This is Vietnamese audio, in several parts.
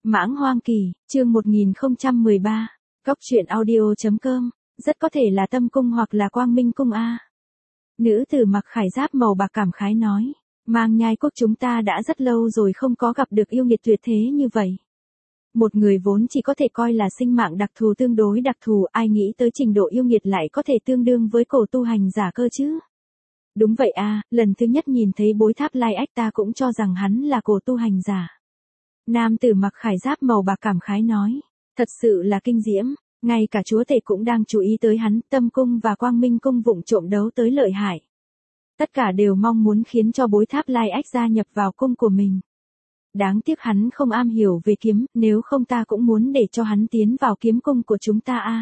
Mãng Hoang Kỳ, chương 1013, Cóc truyện audio.com, rất có thể là Tâm Cung hoặc là Quang Minh Cung a. Nữ tử mặc khải giáp màu bạc cảm khái nói, Mang Nhai quốc chúng ta đã rất lâu rồi không có gặp được yêu nghiệt tuyệt thế như vậy. Một người vốn chỉ có thể coi là sinh mạng đặc thù tương đối đặc thù, ai nghĩ tới trình độ yêu nghiệt lại có thể tương đương với cổ tu hành giả cơ chứ. Đúng vậy a, lần thứ nhất nhìn thấy bối tháp lai ách ta cũng cho rằng hắn là cổ tu hành giả. Nam tử mặc khải giáp màu bạc cảm khái nói, thật sự là kinh diễm, ngay cả chúa tể cũng đang chú ý tới hắn, Tâm Cung và Quang Minh Cung vụng trộm đấu tới lợi hại. Tất cả đều mong muốn khiến cho bối tháp lai ách gia nhập vào cung của mình. Đáng tiếc hắn không am hiểu về kiếm, nếu không ta cũng muốn để cho hắn tiến vào kiếm cung của chúng ta a.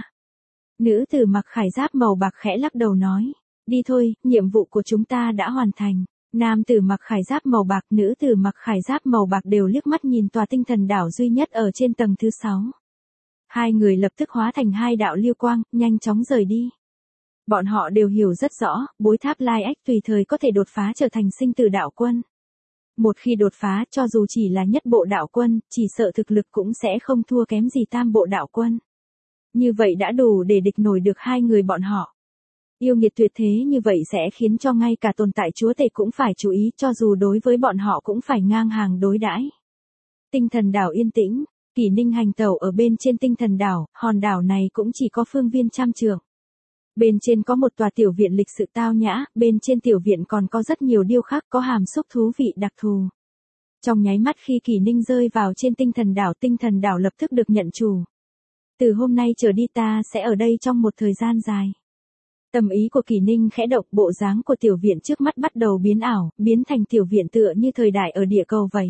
Nữ tử mặc khải giáp màu bạc khẽ lắc đầu nói, đi thôi, nhiệm vụ của chúng ta đã hoàn thành. Nam tử mặc khải giáp màu bạc, nữ tử mặc khải giáp màu bạc đều liếc mắt nhìn tòa tinh thần đảo duy nhất ở trên tầng thứ 6. Hai người lập tức hóa thành hai đạo lưu quang, nhanh chóng rời đi. Bọn họ đều hiểu rất rõ, bối tháp lai ách tùy thời có thể đột phá trở thành sinh tử đạo quân. Một khi đột phá, cho dù chỉ là nhất bộ đạo quân, chỉ sợ thực lực cũng sẽ không thua kém gì tam bộ đạo quân. Như vậy đã đủ để địch nổi được hai người bọn họ. Yêu nghiệt tuyệt thế như vậy sẽ khiến cho ngay cả tồn tại chúa tể cũng phải chú ý, cho dù đối với bọn họ cũng phải ngang hàng đối đãi. Tinh thần đảo yên tĩnh, Kỷ Ninh hành tẩu ở bên trên tinh thần đảo, hòn đảo này cũng chỉ có phương viên 100 trượng. Bên trên có một tòa tiểu viện lịch sự tao nhã, bên trên tiểu viện còn có rất nhiều điêu khắc có hàm xúc thú vị đặc thù. Trong nháy mắt khi Kỷ Ninh rơi vào trên tinh thần đảo lập tức được nhận chủ. Từ hôm nay trở đi ta sẽ ở đây trong một thời gian dài. Tâm ý của Kỷ Ninh khẽ động, bộ dáng của tiểu viện trước mắt bắt đầu biến ảo, biến thành tiểu viện tựa như thời đại ở địa cầu vậy.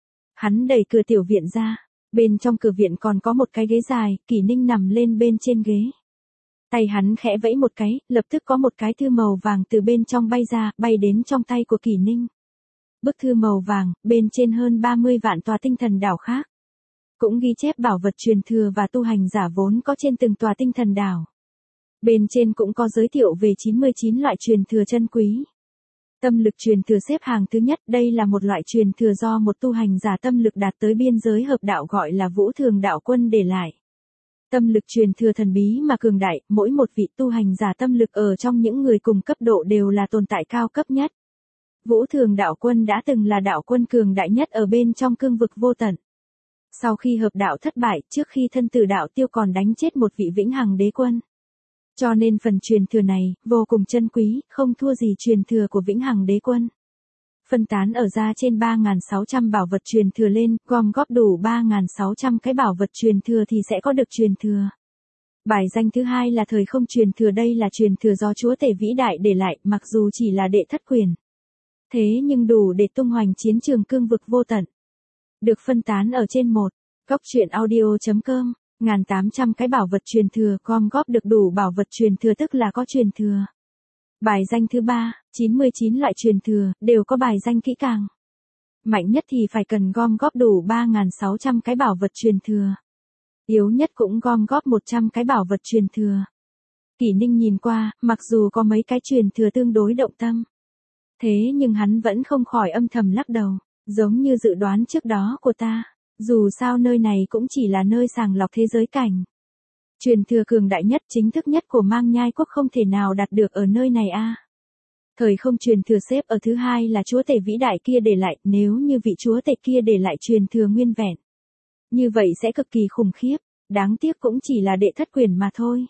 Hắn đẩy cửa tiểu viện ra, bên trong cửa viện còn có một cái ghế dài, Kỷ Ninh nằm lên bên trên ghế. Tay hắn khẽ vẫy một cái, lập tức có một cái thư màu vàng từ bên trong bay ra, bay đến trong tay của Kỷ Ninh. Bức thư màu vàng, bên trên hơn 30 vạn tòa tinh thần đảo khác. Cũng ghi chép bảo vật truyền thừa và tu hành giả vốn có trên từng tòa tinh thần đảo. Bên trên cũng có giới thiệu về 99 loại truyền thừa chân quý. Tâm lực truyền thừa xếp hàng thứ nhất, đây là một loại truyền thừa do một tu hành giả tâm lực đạt tới biên giới hợp đạo gọi là Vũ Thường Đạo Quân để lại. Tâm lực truyền thừa thần bí mà cường đại, mỗi một vị tu hành giả tâm lực ở trong những người cùng cấp độ đều là tồn tại cao cấp nhất. Vũ Thường Đạo Quân đã từng là đạo quân cường đại nhất ở bên trong cương vực vô tận. Sau khi hợp đạo thất bại, trước khi thân tử đạo tiêu còn đánh chết một vị vĩnh hằng đế quân. Cho nên phần truyền thừa này, vô cùng chân quý, không thua gì truyền thừa của vĩnh hằng đế quân. Phân tán ở ra trên 3.600 bảo vật truyền thừa lên, gom góp đủ 3.600 cái bảo vật truyền thừa thì sẽ có được truyền thừa. Bài danh thứ hai là thời không truyền thừa, đây là truyền thừa do chúa tể vĩ đại để lại, mặc dù chỉ là đệ thất quyền. Thế nhưng đủ để tung hoành chiến trường cương vực vô tận. Được phân tán ở trên một, Cóc truyện audio.com, 1.800 cái bảo vật truyền thừa, gom góp được đủ bảo vật truyền thừa tức là có truyền thừa. Bài danh thứ ba, 99 loại truyền thừa, đều có bài danh kỹ càng. Mạnh nhất thì phải cần gom góp đủ 3.600 cái bảo vật truyền thừa. Yếu nhất cũng gom góp 100 cái bảo vật truyền thừa. Kỷ Ninh nhìn qua, mặc dù có mấy cái truyền thừa tương đối động tâm. Thế nhưng hắn vẫn không khỏi âm thầm lắc đầu, giống như dự đoán trước đó của ta. Dù sao nơi này cũng chỉ là nơi sàng lọc thế giới cảnh. Truyền thừa cường đại nhất, chính thức nhất của Mang Nhai quốc không thể nào đạt được ở nơi này a. Thời không truyền thừa xếp ở thứ hai là chúa tể vĩ đại kia để lại, nếu như vị chúa tể kia để lại truyền thừa nguyên vẹn. Như vậy sẽ cực kỳ khủng khiếp, đáng tiếc cũng chỉ là đệ thất quyền mà thôi.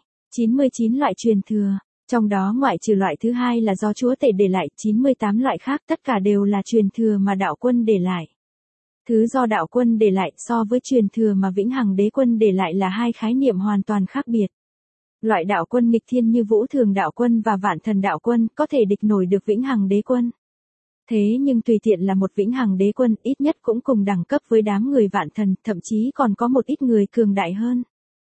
99 loại truyền thừa, trong đó ngoại trừ loại thứ hai là do chúa tể để lại, 98 loại khác tất cả đều là truyền thừa mà đạo quân để lại. Thứ do đạo quân để lại so với truyền thừa mà vĩnh hằng đế quân để lại là hai khái niệm hoàn toàn khác biệt. Loại đạo quân nghịch thiên như Vũ Thường Đạo Quân và Vạn Thần Đạo Quân có thể địch nổi được vĩnh hằng đế quân. Thế nhưng tùy tiện là một vĩnh hằng đế quân ít nhất cũng cùng đẳng cấp với đám người vạn thần, thậm chí còn có một ít người cường đại hơn.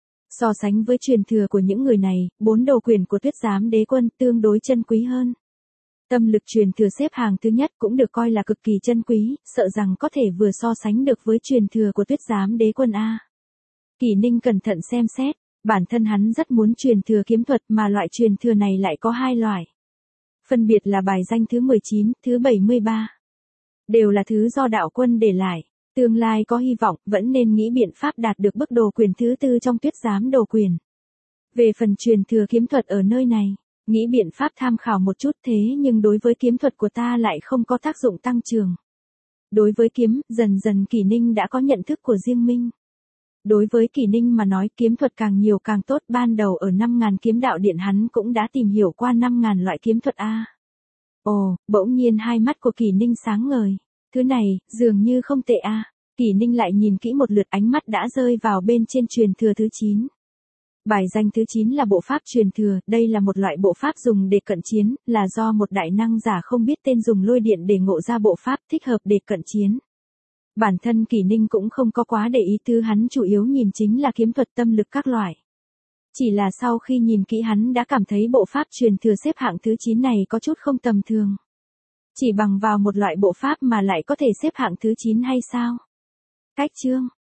So sánh với truyền thừa của những người này, 4 đồ quyền của Tuyết Giám đế quân tương đối chân quý hơn. Tâm lực truyền thừa xếp hàng thứ nhất cũng được coi là cực kỳ chân quý, sợ rằng có thể vừa so sánh được với truyền thừa của Tuyết Giám đế quân a. Kỷ Ninh cẩn thận xem xét, bản thân hắn rất muốn truyền thừa kiếm thuật mà loại truyền thừa này lại có hai loại. Phân biệt là bài danh thứ 19, thứ 73. Đều là thứ do đạo quân để lại. Tương lai có hy vọng, vẫn nên nghĩ biện pháp đạt được bức đồ quyền thứ 4 trong Tuyết Giám Đồ Quyền. Về phần truyền thừa kiếm thuật ở nơi này, nghĩ biện pháp tham khảo một chút thế nhưng đối với kiếm thuật của ta lại không có tác dụng tăng trưởng. Đối với kiếm, dần dần Kỷ Ninh đã có nhận thức của riêng mình. Đối với Kỷ Ninh mà nói kiếm thuật càng nhiều càng tốt, ban đầu ở 5.000 kiếm đạo điện hắn cũng đã tìm hiểu qua 5.000 loại kiếm thuật A. Ồ, bỗng nhiên hai mắt của Kỷ Ninh sáng ngời. Thứ này, dường như không tệ A. Kỷ Ninh lại nhìn kỹ một lượt, ánh mắt đã rơi vào bên trên truyền thừa thứ 9. Bài danh thứ 9 là bộ pháp truyền thừa, đây là một loại bộ pháp dùng để cận chiến, là do một đại năng giả không biết tên dùng lôi điện để ngộ ra bộ pháp thích hợp để cận chiến. Bản thân Kỷ Ninh cũng không có quá để ý, thứ hắn chủ yếu nhìn chính là kiếm thuật tâm lực các loại. Chỉ là sau khi nhìn kỹ hắn đã cảm thấy bộ pháp truyền thừa xếp hạng thứ 9 này có chút không tầm thường. Chỉ bằng vào một loại bộ pháp mà lại có thể xếp hạng thứ 9 hay sao? Cách chương